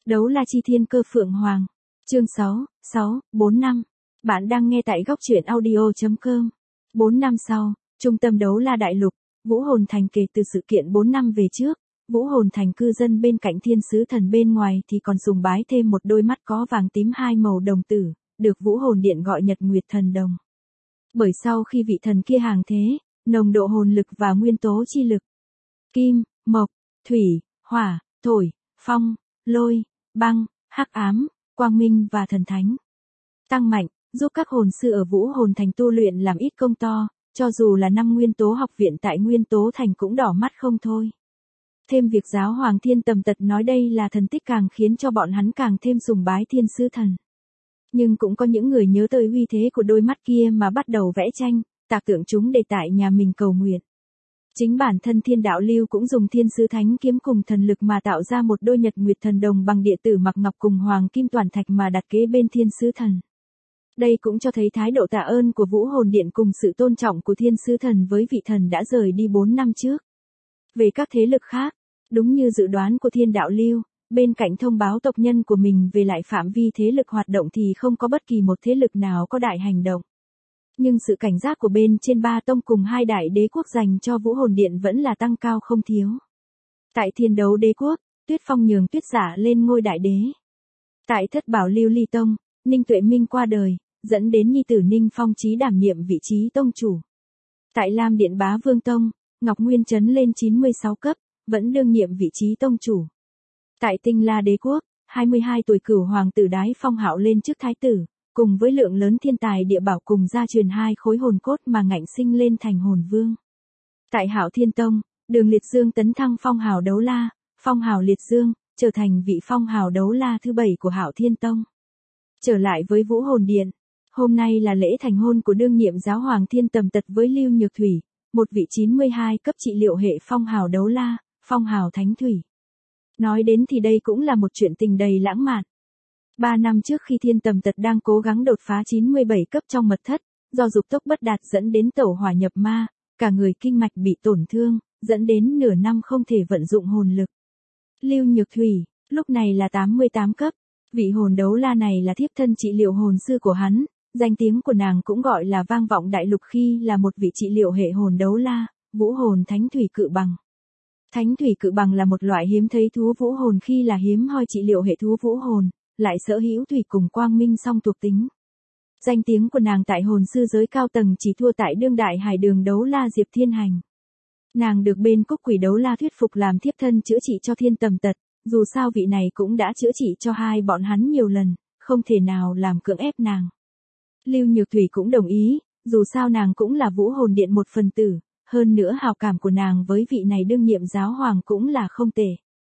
Đấu la chi thiên cơ phượng hoàng. Chương 645. Bạn đang nghe tại góc truyện audio.com. 4 năm sau, trung tâm đấu la đại lục, Vũ Hồn Thành. Kể từ sự kiện 4 năm về trước, Vũ Hồn Thành cư dân bên cạnh thiên sứ thần bên ngoài thì còn sùng bái thêm một đôi mắt có vàng tím hai màu đồng tử, được Vũ Hồn Điện gọi Nhật Nguyệt Thần Đồng. Bởi sau khi vị thần kia hàng thế, nồng độ hồn lực và nguyên tố chi lực kim, mộc, thủy, hỏa, thổi, phong, lôi, băng, hắc ám, quang minh và thần thánh tăng mạnh, giúp các hồn sư ở Vũ Hồn Thành tu luyện làm ít công to, cho dù là 5 nguyên tố học viện tại Nguyên Tố Thành cũng đỏ mắt không thôi. Thêm việc giáo hoàng Thiên Tầm Tật nói đây là thần tích càng khiến cho bọn hắn càng thêm sùng bái thiên sứ thần. Nhưng cũng có những người nhớ tới uy thế của đôi mắt kia mà bắt đầu vẽ tranh, tạc tượng chúng để tại nhà mình cầu nguyện. Chính bản thân Thiên Đạo Lưu cũng dùng thiên sứ thánh kiếm cùng thần lực mà tạo ra một đôi Nhật Nguyệt Thần Đồng bằng địa tử mặc ngọc cùng hoàng kim toàn thạch mà đặt kế bên thiên sứ thần. Đây cũng cho thấy thái độ tạ ơn của Vũ Hồn Điện cùng sự tôn trọng của thiên sứ thần với vị thần đã rời đi 4 năm trước. Về các thế lực khác, đúng như dự đoán của Thiên Đạo Lưu, bên cạnh thông báo tộc nhân của mình về lại phạm vi thế lực hoạt động thì không có bất kỳ một thế lực nào có đại hành động. Nhưng sự cảnh giác của bên trên 3 tông cùng 2 đại đế quốc dành cho Vũ Hồn Điện vẫn là tăng cao không thiếu. Tại Thiên Đấu Đế Quốc, Tuyết Phong nhường Tuyết Giả lên ngôi đại đế. Tại Thất Bảo Lưu Ly Tông, Ninh Tuệ Minh qua đời, dẫn đến nhi tử Ninh Phong Chí đảm nhiệm vị trí tông chủ. Tại Lam Điện Bá Vương Tông, Ngọc Nguyên Trấn lên 96 cấp, vẫn đương nhiệm vị trí tông chủ. Tại Tinh La Đế Quốc, 22 tuổi Cửu Hoàng tử Đái Phong Hạo lên chức thái tử, cùng với lượng lớn thiên tài địa bảo cùng gia truyền 2 khối hồn cốt mà ngạnh sinh lên thành hồn vương. Tại Hạo Thiên Tông, Đường Liệt Dương tấn thăng phong hào đấu la, phong hào Liệt Dương, trở thành vị phong hào đấu la thứ 7 của Hạo Thiên Tông. Trở lại với Vũ Hồn Điện, hôm nay là lễ thành hôn của đương nhiệm giáo hoàng Thiên Tầm Tật với Lưu Nhược Thủy, một vị 92 cấp trị liệu hệ phong hào đấu la, phong hào thánh thủy. Nói đến thì đây cũng là một chuyện tình đầy lãng mạn. 3 năm trước khi Thiên Tầm Tật đang cố gắng đột phá 97 cấp trong mật thất, do dục tốc bất đạt dẫn đến tẩu hỏa nhập ma, cả người kinh mạch bị tổn thương, dẫn đến nửa năm không thể vận dụng hồn lực. Lưu Nhược Thủy, lúc này là 88 cấp, vị hồn đấu la này là thiếp thân trị liệu hồn sư của hắn, danh tiếng của nàng cũng gọi là vang vọng đại lục khi là một vị trị liệu hệ hồn đấu la, Vũ Hồn Thánh Thủy Cự Bằng. Thánh Thủy Cự Bằng là một loại hiếm thấy thú vũ hồn khi là hiếm hoi trị liệu hệ thú vũ hồn, lại sở hữu thủy cùng quang minh song thuộc tính. Danh tiếng của nàng tại hồn sư giới cao tầng chỉ thua tại đương đại hải đường đấu la Diệp Thiên Hành. Nàng được bên Cúc Quỷ đấu la thuyết phục làm thiếp thân chữa trị cho Thiên Tầm Tật, dù sao vị này cũng đã chữa trị cho hai bọn hắn nhiều lần, không thể nào làm cưỡng ép nàng. Lưu Nhược Thủy cũng đồng ý, dù sao nàng cũng là Vũ Hồn Điện một phần tử, hơn nữa hào cảm của nàng với vị này đương nhiệm giáo hoàng cũng là không tệ.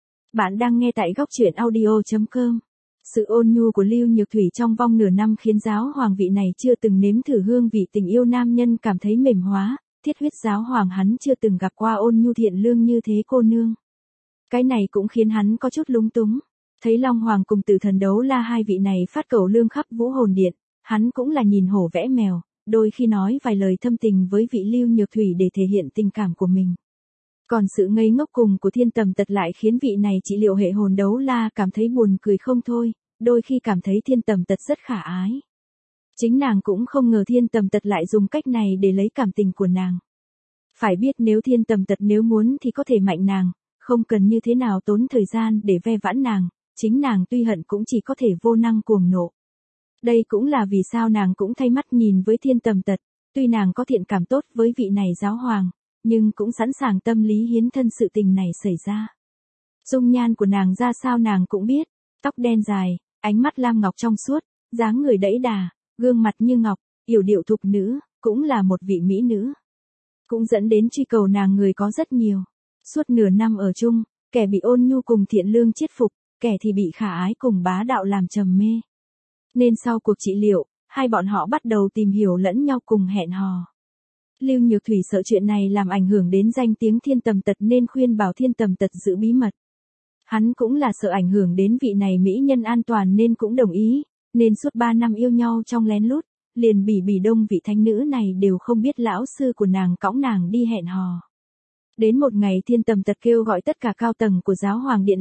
Bạn đang nghe tại góc truyện audio.com. Sự ôn nhu của Lưu Nhược Thủy trong vòng nửa năm khiến giáo hoàng vị này chưa từng nếm thử hương vị tình yêu nam nhân cảm thấy mềm hóa, thiết huyết giáo hoàng hắn chưa từng gặp qua ôn nhu thiện lương như thế cô nương. Cái này cũng khiến hắn có chút lúng túng. Thấy Long Hoàng cùng Tử Thần đấu la hai vị này phát cầu lương khắp Vũ Hồn Điện, hắn cũng là nhìn hổ vẽ mèo, đôi khi nói vài lời thâm tình với vị Lưu Nhược Thủy để thể hiện tình cảm của mình. Còn sự ngây ngốc cùng của Thiên Tầm Tật lại khiến vị này trị liệu hệ hồn đấu la cảm thấy buồn cười không thôi, đôi khi cảm thấy Thiên Tầm Tật rất khả ái. Chính nàng cũng không ngờ Thiên Tầm Tật lại dùng cách này để lấy cảm tình của nàng. Phải biết nếu Thiên Tầm Tật nếu muốn thì có thể mạnh nàng, không cần như thế nào tốn thời gian để ve vãn nàng, chính nàng tuy hận cũng chỉ có thể vô năng cuồng nộ. Đây cũng là vì sao nàng cũng thay mắt nhìn với Thiên Tầm Tật, tuy nàng có thiện cảm tốt với vị này giáo hoàng, nhưng cũng sẵn sàng tâm lý hiến thân sự tình này xảy ra. Dung nhan của nàng ra sao nàng cũng biết, tóc đen dài, ánh mắt lam ngọc trong suốt, dáng người đẫy đà, gương mặt như ngọc, yểu điệu thục nữ, cũng là một vị mỹ nữ. Cũng dẫn đến truy cầu nàng người có rất nhiều. Suốt nửa năm ở chung, kẻ bị ôn nhu cùng thiện lương chiết phục, kẻ thì bị khả ái cùng bá đạo làm trầm mê. Nên sau cuộc trị liệu, hai bọn họ bắt đầu tìm hiểu lẫn nhau cùng hẹn hò. Lưu Nhược Thủy sợ chuyện này làm ảnh hưởng đến danh tiếng Thiên Tầm Tật nên khuyên bảo Thiên Tầm Tật giữ bí mật. Hắn cũng là sợ ảnh hưởng đến vị này mỹ nhân an toàn nên cũng đồng ý, nên suốt 3 năm yêu nhau trong lén lút, liền Bỉ Bỉ Đông vị thánh nữ này đều không biết lão sư của nàng cõng nàng đi hẹn hò. Đến một ngày Thiên Tầm Tật kêu gọi tất cả cao tầng của giáo hoàng điện lại,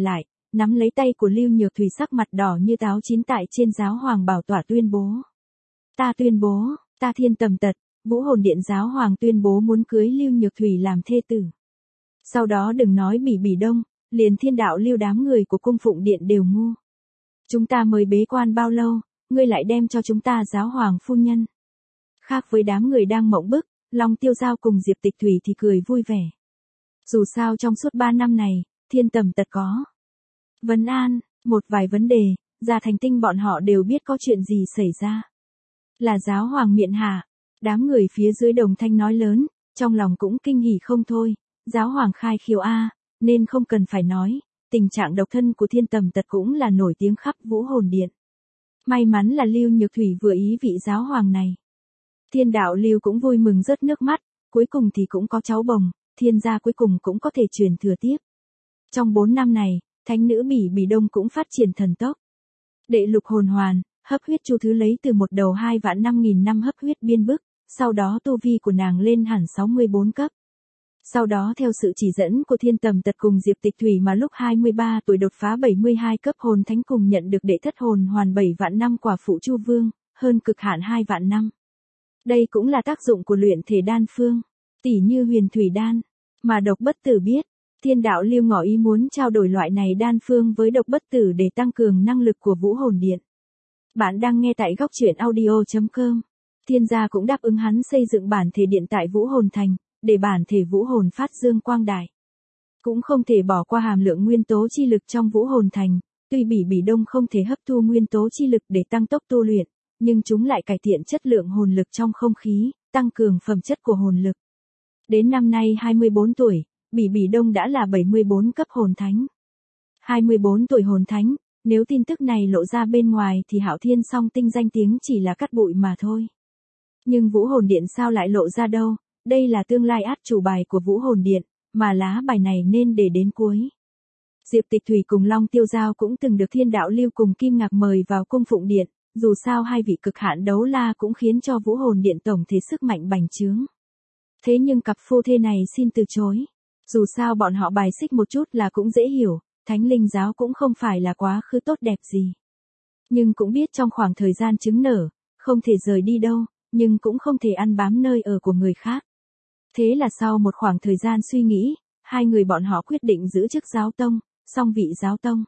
nắm lấy tay của Lưu Nhược Thủy sắc mặt đỏ như táo chín tại trên giáo hoàng bảo tọa tuyên bố. Ta tuyên bố, ta Thiên Tầm Tật, Vũ Hồn Điện giáo hoàng tuyên bố muốn cưới Lưu Nhược Thủy làm thê tử. Sau đó đừng nói Bỉ Bỉ Đông, liền Thiên Đạo Lưu đám người của cung phụng điện đều ngu. Chúng ta mới bế quan bao lâu, ngươi lại đem cho chúng ta giáo hoàng phu nhân. Khác với đám người đang mộng bức, Long Tiêu Giao cùng Diệp Tịch Thủy thì cười vui vẻ. Dù sao trong suốt 3 năm này, Thiên Tầm Tật có vấn an, một vài vấn đề, Gia Thành Tinh bọn họ đều biết có chuyện gì xảy ra. Là giáo hoàng miện hạ, đám người phía dưới đồng thanh nói lớn, trong lòng cũng kinh hỉ không thôi, giáo hoàng khai khiếu A, nên không cần phải nói, tình trạng độc thân của Thiên Tầm Tật cũng là nổi tiếng khắp Vũ Hồn Điện. May mắn là Lưu Nhược Thủy vừa ý vị giáo hoàng này. Thiên Đạo Lưu cũng vui mừng rớt nước mắt, cuối cùng thì cũng có cháu bồng, Thiên gia cuối cùng cũng có thể truyền thừa tiếp. Trong 4 năm này, thánh nữ Bỉ Bỉ Đông cũng phát triển thần tốc. Đệ lục hồn hoàn, hấp huyết chu thứ lấy từ một đầu 2.5.000 năm hấp huyết biên bức, sau đó tu vi của nàng lên hẳn 64 cấp. Sau đó theo sự chỉ dẫn của Thiên Tầm Tật cùng Diệp Tịch Thủy mà lúc 23 tuổi đột phá 72 cấp hồn thánh cùng nhận được đệ thất hồn hoàn 7 vạn năm quả phụ Chu Vương, hơn cực hạn 2 vạn năm. Đây cũng là tác dụng của luyện thể đan phương, tỉ như huyền thủy đan, mà Độc Bất Tử biết, Thiên Đạo Lưu ngỏ ý muốn trao đổi loại này đan phương với Độc Bất Tử để tăng cường năng lực của Vũ Hồn Điện. Bạn đang nghe tại góc truyện audio.com. Thiên gia cũng đáp ứng hắn xây dựng bản thể điện tại Vũ Hồn Thành, để bản thể Vũ Hồn phát dương quang đại. Cũng không thể bỏ qua hàm lượng nguyên tố chi lực trong Vũ Hồn Thành, tuy Bỉ Bỉ Đông không thể hấp thu nguyên tố chi lực để tăng tốc tu luyện, nhưng chúng lại cải thiện chất lượng hồn lực trong không khí, tăng cường phẩm chất của hồn lực. Đến năm nay 24 tuổi, Bỉ Bỉ Đông đã là 74 cấp hồn thánh. 24 tuổi hồn thánh, nếu tin tức này lộ ra bên ngoài thì Hạo Thiên Song Tinh danh tiếng chỉ là cát bụi mà thôi. Nhưng Vũ Hồn Điện sao lại lộ ra đâu, đây là tương lai át chủ bài của Vũ Hồn Điện, mà lá bài này nên để đến cuối. Diệp Tịch Thủy cùng Long Tiêu Giao cũng từng được Thiên Đạo Lưu cùng Kim Ngạc mời vào cung phụng điện, dù sao hai vị cực hạn đấu la cũng khiến cho Vũ Hồn Điện tổng thể sức mạnh bành trướng. Thế nhưng cặp phu thê này xin từ chối. Dù sao bọn họ bài xích một chút là cũng dễ hiểu, Thánh Linh giáo cũng không phải là quá khứ tốt đẹp gì. Nhưng cũng biết trong khoảng thời gian trứng nở, không thể rời đi đâu, nhưng cũng không thể ăn bám nơi ở của người khác. Thế là sau một khoảng thời gian suy nghĩ, hai người bọn họ quyết định giữ chức giáo tông, song vị giáo tông.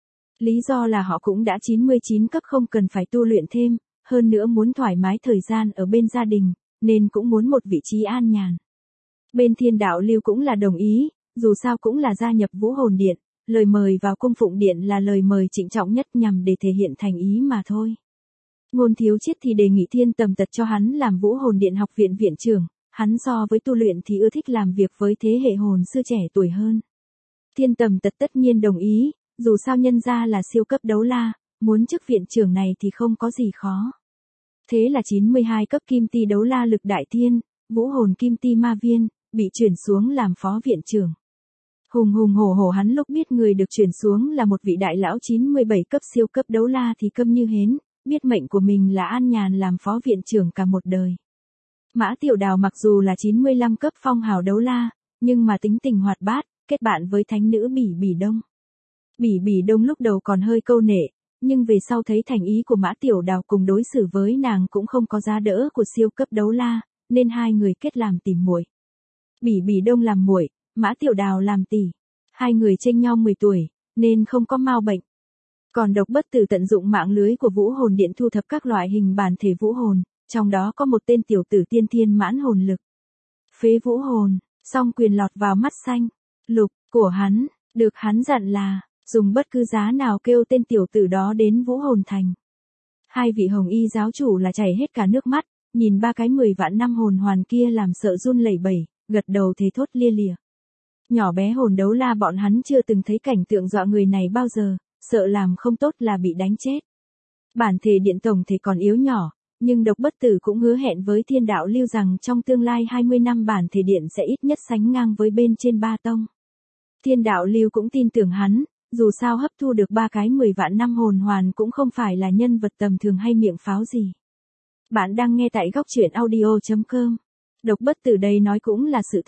Lý do là họ cũng đã 99 cấp không cần phải tu luyện thêm, hơn nữa muốn thoải mái thời gian ở bên gia đình, nên cũng muốn một vị trí an nhàn. Bên Thiên Đạo Lưu cũng là đồng ý, dù sao cũng là gia nhập Vũ Hồn Điện, lời mời vào cung phụng điện là lời mời trịnh trọng nhất nhằm để thể hiện thành ý mà thôi. Ngôn Thiếu Chiết thì đề nghị Thiên Tầm Tật cho hắn làm Vũ Hồn Điện học viện viện trưởng, hắn so với tu luyện thì ưa thích làm việc với thế hệ hồn sư trẻ tuổi hơn. Thiên Tầm Tật tất nhiên đồng ý, dù sao nhân gia là siêu cấp đấu la, muốn chức viện trưởng này thì không có gì khó. Thế là 92 cấp kim ti đấu la lực đại thiên, Vũ Hồn Kim Ti Ma Viên, bị chuyển xuống làm phó viện trưởng. Hùng hùng hổ hổ hắn lúc biết người được chuyển xuống là một vị đại lão 97 cấp siêu cấp đấu la thì câm như hến, biết mệnh của mình là an nhàn làm phó viện trưởng cả một đời. Mã Tiểu Đào mặc dù là 95 cấp phong hào đấu la, nhưng mà tính tình hoạt bát, kết bạn với thánh nữ Bỉ Bỉ Đông. Bỉ Bỉ Đông lúc đầu còn hơi câu nệ, nhưng về sau thấy thành ý của Mã Tiểu Đào cùng đối xử với nàng cũng không có giá đỡ của siêu cấp đấu la, nên hai người kết làm tỉ muội. Bỉ Bỉ Đông làm muội, Mã Tiểu Đào làm tỷ. Hai người chênh nhau 10 tuổi, nên không có mau bệnh. Còn Độc Bất Tử tận dụng mạng lưới của Vũ Hồn Điện thu thập các loại hình bản thể vũ hồn, trong đó có một tên tiểu tử tiên thiên mãn hồn lực. Phế vũ hồn, song quyền lọt vào mắt xanh, lục của hắn, được hắn dặn là dùng bất cứ giá nào kêu tên tiểu tử đó đến Vũ Hồn Thành. Hai vị hồng y giáo chủ là chảy hết cả nước mắt, nhìn ba cái 10 vạn năm hồn hoàn kia làm sợ run lẩy bẩy, gật đầu thề thốt lia lịa. Nhỏ bé hồn đấu la bọn hắn chưa từng thấy cảnh tượng dọa người này bao giờ, sợ làm không tốt là bị đánh chết. Bản thể điện tổng thể còn yếu nhỏ, nhưng Độc Bất Tử cũng hứa hẹn với Thiên Đạo Lưu rằng trong tương lai 20 năm bản thể điện sẽ ít nhất sánh ngang với bên trên ba tông. Thiên Đạo Lưu cũng tin tưởng hắn, dù sao hấp thu được ba cái 10 vạn năm hồn hoàn cũng không phải là nhân vật tầm thường hay miệng pháo gì. Bạn đang nghe tại góc truyện audio.com. Độc Bất Tử đây nói cũng là sự thật,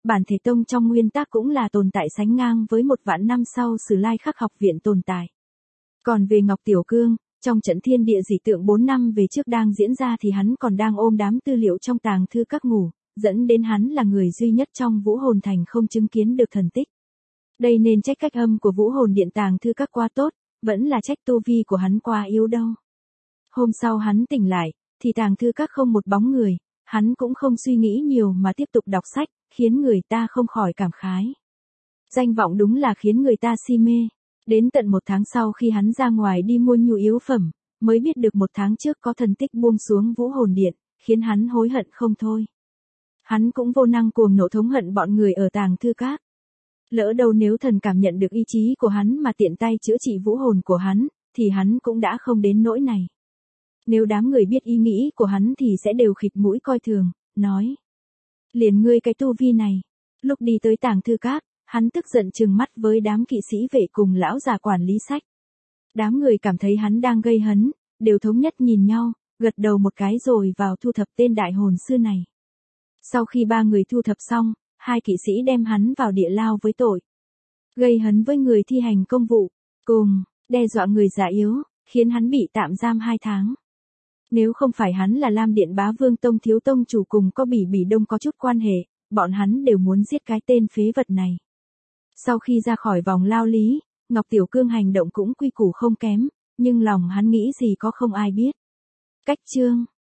Bản thể tông trong nguyên tắc cũng là tồn tại sánh ngang với 1.000.000 năm sau Sử Lai Khắc học viện tồn tại. Còn về Ngọc Tiểu Cương, trong trận thiên địa dị tượng 4 năm về trước đang diễn ra thì hắn còn đang ôm đám tư liệu trong tàng thư các ngủ, dẫn đến hắn là người duy nhất trong Vũ Hồn Thành không chứng kiến được thần tích. Đây nên trách cách âm của Vũ Hồn Điện tàng thư các quá tốt, vẫn là trách tu vi của hắn quá yếu đâu. Hôm sau hắn tỉnh lại, thì tàng thư các không một bóng người, hắn cũng không suy nghĩ nhiều mà tiếp tục đọc sách, khiến người ta không khỏi cảm khái. Danh vọng đúng là khiến người ta si mê. Đến tận 1 tháng sau khi hắn ra ngoài đi mua nhu yếu phẩm, mới biết được 1 tháng trước có thần tích buông xuống Vũ Hồn Điện, khiến hắn hối hận không thôi. Hắn cũng vô năng cuồng nộ thống hận bọn người ở tàng thư các. Lỡ đâu nếu thần cảm nhận được ý chí của hắn mà tiện tay chữa trị vũ hồn của hắn, thì hắn cũng đã không đến nỗi này. Nếu đám người biết ý nghĩ của hắn thì sẽ đều khịt mũi coi thường, nói. Liền ngươi cái tu vi này. Lúc đi tới tàng thư các, hắn tức giận trừng mắt với đám kỵ sĩ vệ cùng lão già quản lý sách. Đám người cảm thấy hắn đang gây hấn, đều thống nhất nhìn nhau, gật đầu một cái rồi vào thu thập tên đại hồn sư này. Sau khi 3 người thu thập xong, 2 kỵ sĩ đem hắn vào địa lao với tội gây hấn với người thi hành công vụ, cùng đe dọa người già yếu, khiến hắn bị tạm giam 2 tháng. Nếu không phải hắn là Lam Điện Bá Vương Tông thiếu tông chủ cùng có Bỉ Bỉ Đông có chút quan hệ, bọn hắn đều muốn giết cái tên phế vật này. Sau khi ra khỏi vòng lao lý, Ngọc Tiểu Cương hành động cũng quy củ không kém, nhưng lòng hắn nghĩ gì có không ai biết. Cách chương